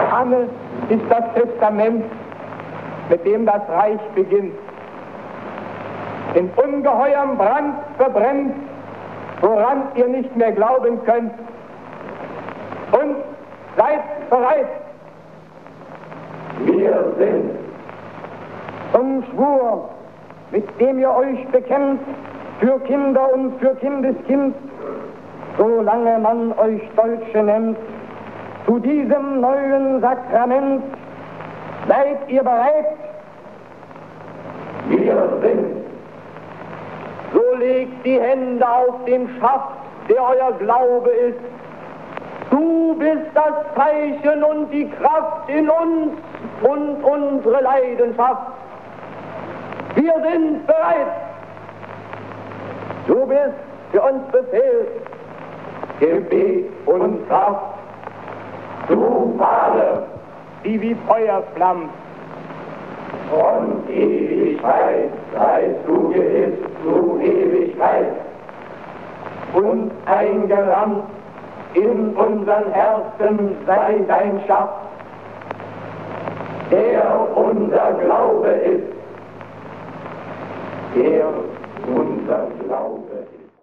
Johannes ist das Testament, mit dem das Reich beginnt. In ungeheuerem Brand verbrennt, woran ihr nicht mehr glauben könnt. Und seid bereit. Wir sind. Zum Schwur, mit dem ihr euch bekennt, für Kinder und für Kindeskind, solange man euch Deutsche nennt, zu diesem neuen Sakrament, seid ihr bereit? Wir sind. So legt die Hände auf den Schaft, der euer Glaube ist. Du bist das Zeichen und die Kraft in uns und unsere Leidenschaft. Wir sind bereit. Du bist für uns Befehl, Gebet und Kraft. Du, Vater, die wie Feuer flammt. Von Ewigkeit seist du gewiss zu Ewigkeit Und eingerammt in unseren Herzen sei dein Schaft, der unser Glaube ist, der unser Glaube.